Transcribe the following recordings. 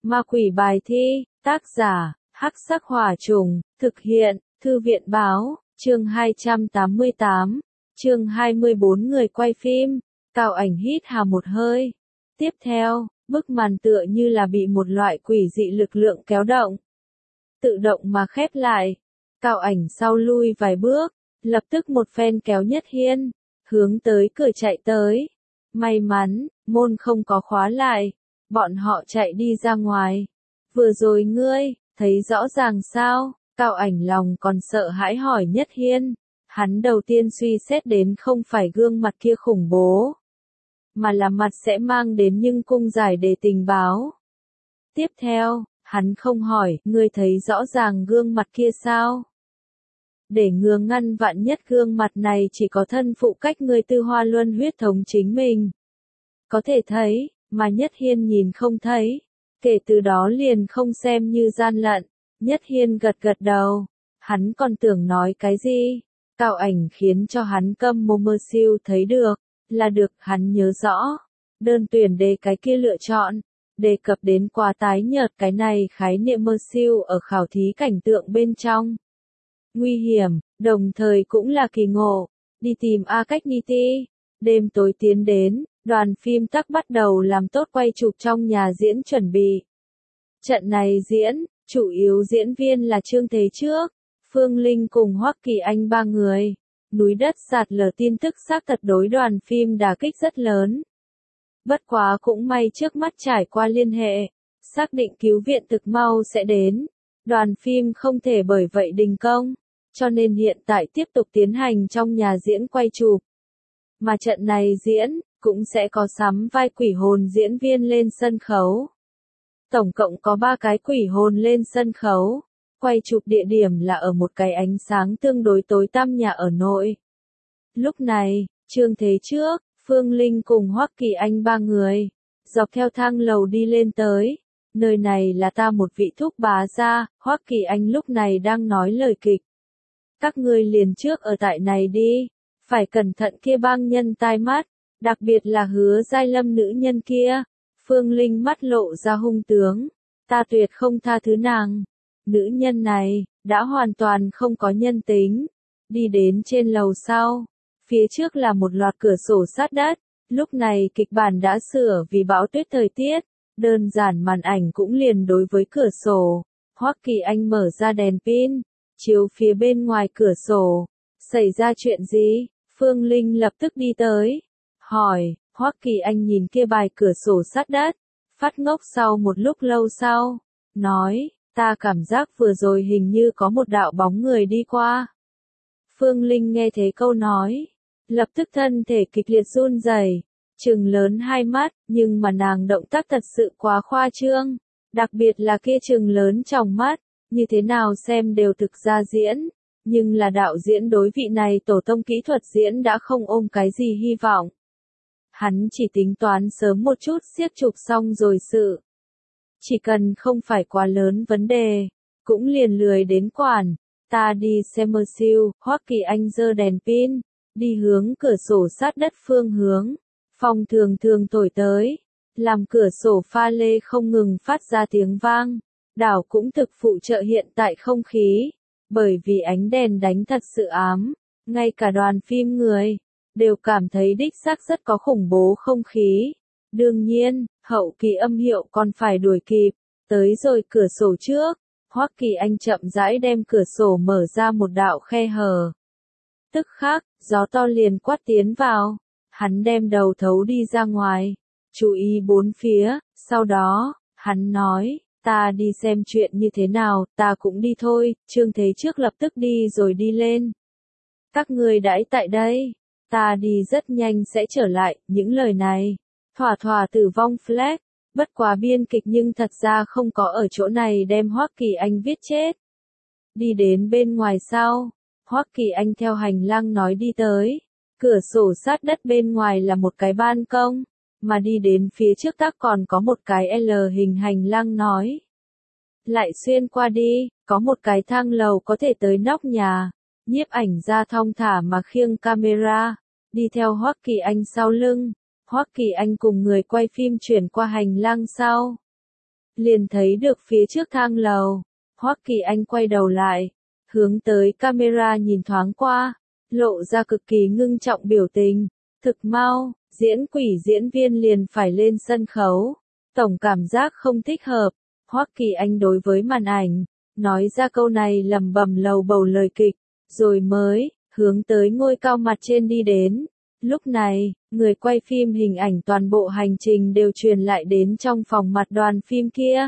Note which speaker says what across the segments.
Speaker 1: Ma quỷ bài thi, tác giả, Hắc Sắc Hỏa Trùng, thực hiện, Thư viện báo, chương 288, chương 24 người quay phim, Cao Ảnh hít hà một hơi. Tiếp theo, bức màn tựa như là bị một loại quỷ dị lực lượng kéo động. Tự động mà khép lại. Cao Ảnh sau lui vài bước, lập tức một phen kéo Nhất Hiên, hướng tới cửa chạy tới. May mắn, môn không có khóa lại. Bọn họ chạy đi ra ngoài. Vừa rồi ngươi, thấy rõ ràng sao? Cao Ảnh lòng còn sợ hãi hỏi Nhất Hiên. Hắn đầu tiên suy xét đến không phải gương mặt kia khủng bố, mà là mặt sẽ mang đến nhưng cung giải đề tình báo. Tiếp theo, hắn không hỏi, ngươi thấy rõ ràng gương mặt kia sao? Để ngừa ngăn vạn nhất gương mặt này chỉ có thân phụ cách ngươi Tư Hoa Luân huyết thống chính mình. Có thể thấy, mà Nhất Hiên nhìn không thấy. Kể từ đó liền không xem như gian lận. Nhất Hiên gật gật đầu. Hắn còn tưởng nói cái gì? Cao Ảnh khiến cho hắn câm mồm mơ siêu thấy được. Là được, hắn nhớ rõ. Đơn tuyển đề cái kia lựa chọn. Đề cập đến quá tái nhợt cái này khái niệm mơ siêu ở khảo thí cảnh tượng bên trong. Nguy hiểm, đồng thời cũng là kỳ ngộ. Đi tìm A Cách Niti. Đêm tối tiến đến, đoàn phim tắc bắt đầu làm tốt quay chụp trong nhà diễn chuẩn bị. Trận này diễn, chủ yếu diễn viên là Trương Thế Trước, Phương Linh cùng Hoắc Kỳ Anh ba người. Núi đất sạt lở tin tức xác thật đối đoàn phim đả kích rất lớn. Bất quá cũng may trước mắt trải qua liên hệ, xác định cứu viện thực mau sẽ đến. Đoàn phim không thể bởi vậy đình công, cho nên hiện tại tiếp tục tiến hành trong nhà diễn quay chụp. Mà trận này diễn, cũng sẽ có sắm vai quỷ hồn diễn viên lên sân khấu. Tổng cộng có 3 cái quỷ hồn lên sân khấu. Quay chụp địa điểm là ở một cái ánh sáng tương đối tối tăm nhà ở nội. Lúc này, Trương Thế Trước, Phương Linh cùng Hoắc Kỳ Anh ba người, dọc theo thang lầu đi lên tới. Nơi này là ta một vị thúc bá gia, Hoắc Kỳ Anh lúc này đang nói lời kịch. Các ngươi liền trước ở tại này đi, phải cẩn thận kia bang nhân tai mắt, đặc biệt là Hứa Giai Lâm nữ nhân kia. Phương Linh mắt lộ ra hung tướng, ta tuyệt không tha thứ nàng. Nữ nhân này, đã hoàn toàn không có nhân tính. Đi đến trên lầu sau, phía trước là một loạt cửa sổ sát đất, lúc này kịch bản đã sửa vì bão tuyết thời tiết, đơn giản màn ảnh cũng liền đối với cửa sổ. Hoắc Kỳ Anh mở ra đèn pin, chiếu phía bên ngoài cửa sổ. Xảy ra chuyện gì? Phương Linh lập tức đi tới, hỏi. Hoắc Kỳ Anh nhìn kia bài cửa sổ sát đất, phát ngốc sau một lúc lâu sau, nói, ta cảm giác vừa rồi hình như có một đạo bóng người đi qua. Phương Linh nghe thế câu nói, lập tức thân thể kịch liệt run rẩy, trừng lớn hai mắt, nhưng mà nàng động tác thật sự quá khoa trương, đặc biệt là kia trừng lớn tròng mắt, như thế nào xem đều thực ra diễn, nhưng là đạo diễn đối vị này tổ tông kỹ thuật diễn đã không ôm cái gì hy vọng. Hắn chỉ tính toán sớm một chút siết chụp xong rồi sự. Chỉ cần không phải quá lớn vấn đề, cũng liền lười đến quản. Ta đi xem mơ siêu, Hoắc Kỳ Anh giơ đèn pin, đi hướng cửa sổ sát đất phương hướng. Phong thường thường thổi tới, làm cửa sổ pha lê không ngừng phát ra tiếng vang. Đảo cũng thực phụ trợ hiện tại không khí, bởi vì ánh đèn đánh thật sự ám, ngay cả đoàn phim người đều cảm thấy đích xác rất có khủng bố không khí. Đương nhiên, hậu kỳ âm hiệu còn phải đuổi kịp. Tới rồi cửa sổ trước, Hoắc Kỳ Anh chậm rãi đem cửa sổ mở ra một đạo khe hở. Tức khắc, gió to liền quát tiến vào. Hắn đem đầu thấu đi ra ngoài, chú ý bốn phía, sau đó, hắn nói, ta đi xem chuyện như thế nào, ta cũng đi thôi. Trương Thế Trước lập tức đi rồi đi lên. Các ngươi đãi tại đây. Ta đi rất nhanh sẽ trở lại. Những lời này, thỏa thỏa tử vong flag, bất quá biên kịch nhưng thật ra không có ở chỗ này đem Hoắc Kỳ Anh viết chết. Đi đến bên ngoài sau, Hoắc Kỳ Anh theo hành lang nói đi tới. Cửa sổ sát đất bên ngoài là một cái ban công, mà đi đến phía trước tác còn có một cái L hình hành lang nói. Lại xuyên qua đi, có một cái thang lầu có thể tới nóc nhà. Nhiếp ảnh ra thong thả mà khiêng camera, đi theo Hoắc Kỳ Anh sau lưng. Hoắc Kỳ Anh cùng người quay phim chuyển qua hành lang sau. liền thấy được phía trước thang lầu. Hoắc Kỳ Anh quay đầu lại, hướng tới camera nhìn thoáng qua, lộ ra cực kỳ ngưng trọng biểu tình. Thực mau, diễn quỷ diễn viên liền phải lên sân khấu. Tổng cảm giác không thích hợp. Hoắc Kỳ Anh đối với màn ảnh, nói ra câu này lẩm bẩm lầu bầu lời kịch, rồi mới hướng tới ngôi cao mặt trên đi đến. Lúc này, người quay phim hình ảnh toàn bộ hành trình đều truyền lại đến trong phòng mặt đoàn phim kia.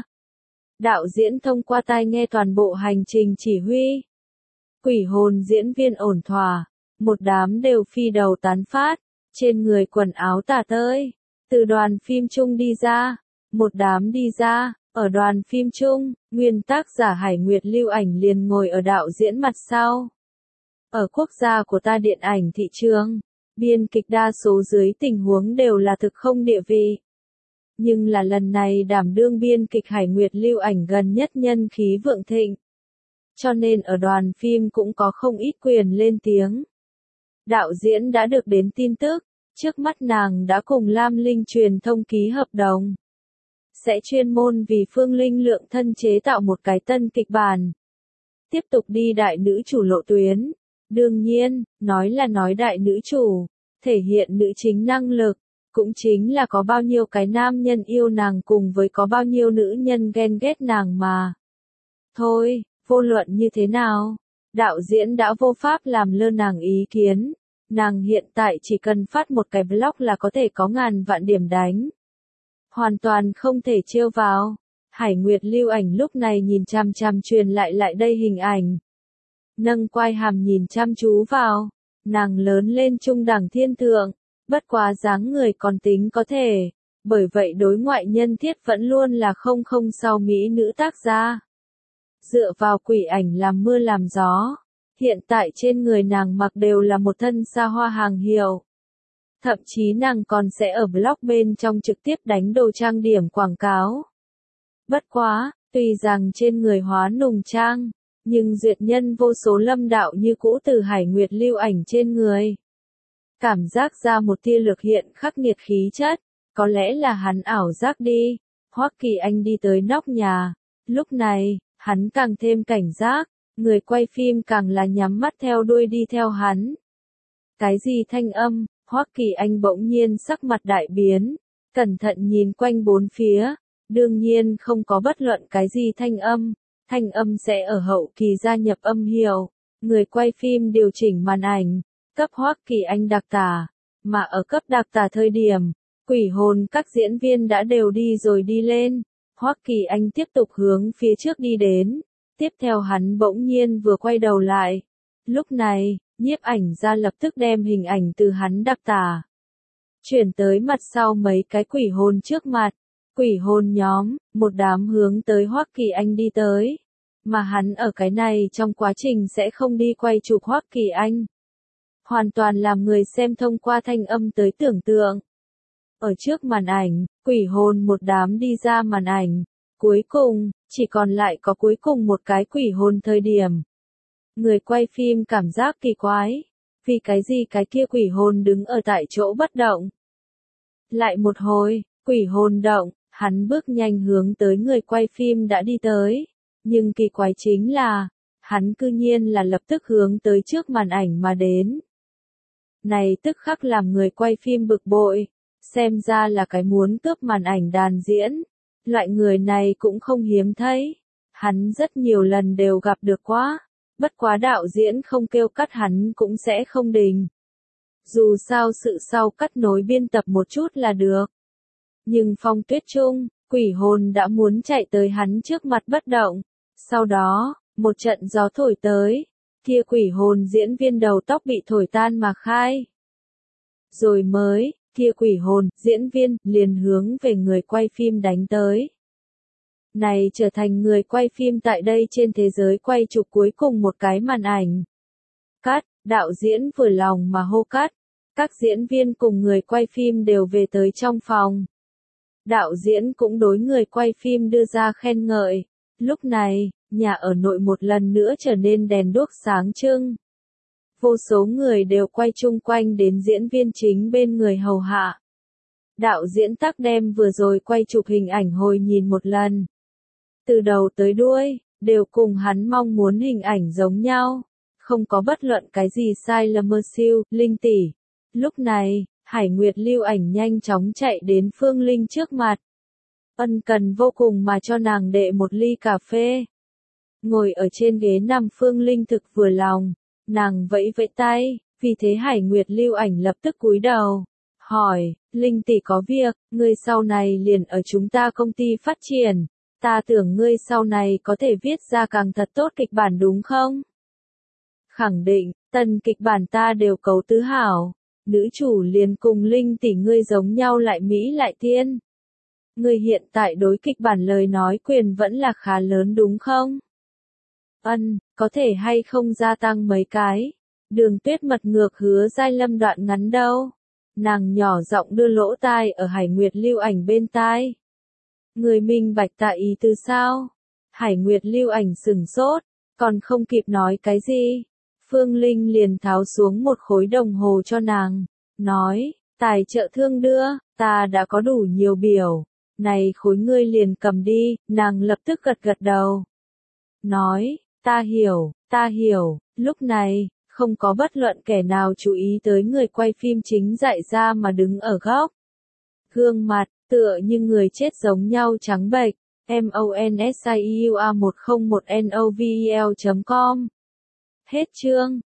Speaker 1: Đạo diễn thông qua tai nghe toàn bộ hành trình chỉ huy. Quỷ hồn diễn viên ổn thỏa, một đám đều phi đầu tán phát, trên người quần áo tả tơi, từ đoàn phim chung đi ra, một đám đi ra, ở đoàn phim chung, nguyên tác giả Hải Nguyệt Lưu Ảnh liền ngồi ở đạo diễn mặt sau. Ở quốc gia của ta điện ảnh thị trường, biên kịch đa số dưới tình huống đều là thực không địa vị. Nhưng là lần này đảm đương biên kịch Hải Nguyệt Lưu Ảnh gần nhất nhân khí vượng thịnh. Cho nên ở đoàn phim cũng có không ít quyền lên tiếng. Đạo diễn đã được đến tin tức, trước mắt nàng đã cùng Lam Linh truyền thông ký hợp đồng. Sẽ chuyên môn vì Phương Linh Lượng thân chế tạo một cái tân kịch bản. Tiếp tục đi đại nữ chủ lộ tuyến. Đương nhiên, nói là nói đại nữ chủ, thể hiện nữ chính năng lực, cũng chính là có bao nhiêu cái nam nhân yêu nàng cùng với có bao nhiêu nữ nhân ghen ghét nàng mà. Thôi, vô luận như thế nào, đạo diễn đã vô pháp làm lơ nàng ý kiến. Nàng hiện tại chỉ cần phát một cái blog là có thể có ngàn vạn điểm đánh. Hoàn toàn không thể trêu vào. Hải Nguyệt Lưu Ảnh lúc này nhìn chằm chằm truyền lại đây hình ảnh. Nâng quai hàm nhìn chăm chú vào. Nàng lớn lên trung đẳng thiên thượng, bất quá dáng người còn tính có thể. Bởi vậy đối ngoại nhân thiết vẫn luôn là không sau mỹ nữ tác gia. Dựa vào quỷ ảnh làm mưa làm gió. Hiện tại trên người nàng mặc đều là một thân xa hoa hàng hiệu. Thậm chí nàng còn sẽ ở blog bên trong trực tiếp đánh đồ trang điểm quảng cáo. Bất quá, tuy rằng trên người hóa nùng trang, nhưng duyệt nhân vô số lâm đạo như cũ từ Hải Nguyệt Lưu Ảnh trên người. Cảm giác ra một tia lực hiện khắc nghiệt khí chất, có lẽ là hắn ảo giác đi. Hoắc Kỳ Anh đi tới nóc nhà, lúc này, hắn càng thêm cảnh giác, người quay phim càng là nhắm mắt theo đuôi đi theo hắn. Cái gì thanh âm? Hoắc Kỳ Anh bỗng nhiên sắc mặt đại biến, cẩn thận nhìn quanh bốn phía, đương nhiên không có bất luận cái gì thanh âm sẽ ở hậu kỳ gia nhập âm hiệu, người quay phim điều chỉnh màn ảnh, cấp Hoắc Kỳ Anh đặc tả, mà ở cấp đặc tả thời điểm, quỷ hồn các diễn viên đã đều đi rồi đi lên, Hoắc Kỳ Anh tiếp tục hướng phía trước đi đến, tiếp theo hắn bỗng nhiên vừa quay đầu lại, lúc này, nhiếp ảnh ra lập tức đem hình ảnh từ hắn đặc tả chuyển tới mặt sau mấy cái quỷ hồn trước mặt. Quỷ hồn nhóm, một đám hướng tới Hoắc Kỳ Anh đi tới. Mà hắn ở cái này trong quá trình sẽ không đi quay chụp Hoắc Kỳ Anh. Hoàn toàn làm người xem thông qua thanh âm tới tưởng tượng. Ở trước màn ảnh, quỷ hồn một đám đi ra màn ảnh. Cuối cùng, chỉ còn lại có cuối cùng một cái quỷ hồn thời điểm. Người quay phim cảm giác kỳ quái. Vì cái gì cái kia quỷ hồn đứng ở tại chỗ bất động. Lại một hồi, quỷ hồn động, hắn bước nhanh hướng tới người quay phim đã đi tới. Nhưng kỳ quái chính là, hắn cư nhiên là lập tức hướng tới trước màn ảnh mà đến. Này tức khắc làm người quay phim bực bội, xem ra là cái muốn cướp màn ảnh đàn diễn. Loại người này cũng không hiếm thấy. Hắn rất nhiều lần đều gặp được quá. Bất quá đạo diễn không kêu cắt hắn cũng sẽ không đình. Dù sao sự sau cắt nối biên tập một chút là được. Nhưng phong tuyết trung, quỷ hồn đã muốn chạy tới hắn trước mặt bất động. Sau đó, một trận gió thổi tới. Kia quỷ hồn diễn viên đầu tóc bị thổi tan mà khai. Rồi mới, kia quỷ hồn diễn viên liền hướng về người quay phim đánh tới. Này trở thành người quay phim tại đây trên thế giới quay chụp cuối cùng một cái màn ảnh. Cắt, đạo diễn vừa lòng mà hô cắt. Các diễn viên cùng người quay phim đều về tới trong phòng. Đạo diễn cũng đối người quay phim đưa ra khen ngợi. Lúc này, nhà ở nội một lần nữa trở nên đèn đuốc sáng trưng. Vô số người đều quay chung quanh đến diễn viên chính bên người hầu hạ. Đạo diễn tắc đem vừa rồi quay chụp hình ảnh hồi nhìn một lần, từ đầu tới đuôi, đều cùng hắn mong muốn hình ảnh giống nhau. Không có bất luận cái gì sai lầm. Siêu, Linh tỷ. Lúc này, Hải Nguyệt Lưu Ảnh nhanh chóng chạy đến Phương Linh trước mặt. Ân cần vô cùng mà cho nàng đệ một ly cà phê. Ngồi ở trên ghế nằm Phương Linh thực vừa lòng, nàng vẫy vẫy tay, vì thế Hải Nguyệt Lưu Ảnh lập tức cúi đầu, hỏi, Linh tỷ có việc, ngươi sau này liền ở chúng ta công ty phát triển, ta tưởng ngươi sau này có thể viết ra càng thật tốt kịch bản đúng không? Khẳng định, tân kịch bản ta đều cấu tứ hảo, nữ chủ liền cùng Linh tỷ ngươi giống nhau lại Mỹ lại tiên. Ngươi hiện tại đối kịch bản lời nói quyền vẫn là khá lớn đúng không? Có thể hay không gia tăng mấy cái. Đường Tuyết mật ngược Hứa Giai Lâm đoạn ngắn đâu. Nàng nhỏ giọng đưa lỗ tai ở Hải Nguyệt Lưu Ảnh bên tai. Người minh bạch tạ ý từ sao? Hải Nguyệt Lưu Ảnh sừng sốt, còn không kịp nói cái gì. Phương Linh liền tháo xuống một khối đồng hồ cho nàng, nói, tài trợ thương đưa, ta đã có đủ nhiều biểu. Này khối ngươi liền cầm đi, nàng lập tức gật gật đầu. Nói, ta hiểu, lúc này, không có bất luận kẻ nào chú ý tới người quay phim chính dại ra mà đứng ở góc. Gương mặt, tựa như người chết giống nhau trắng bệch, monsiua101novel.com. Hết chương.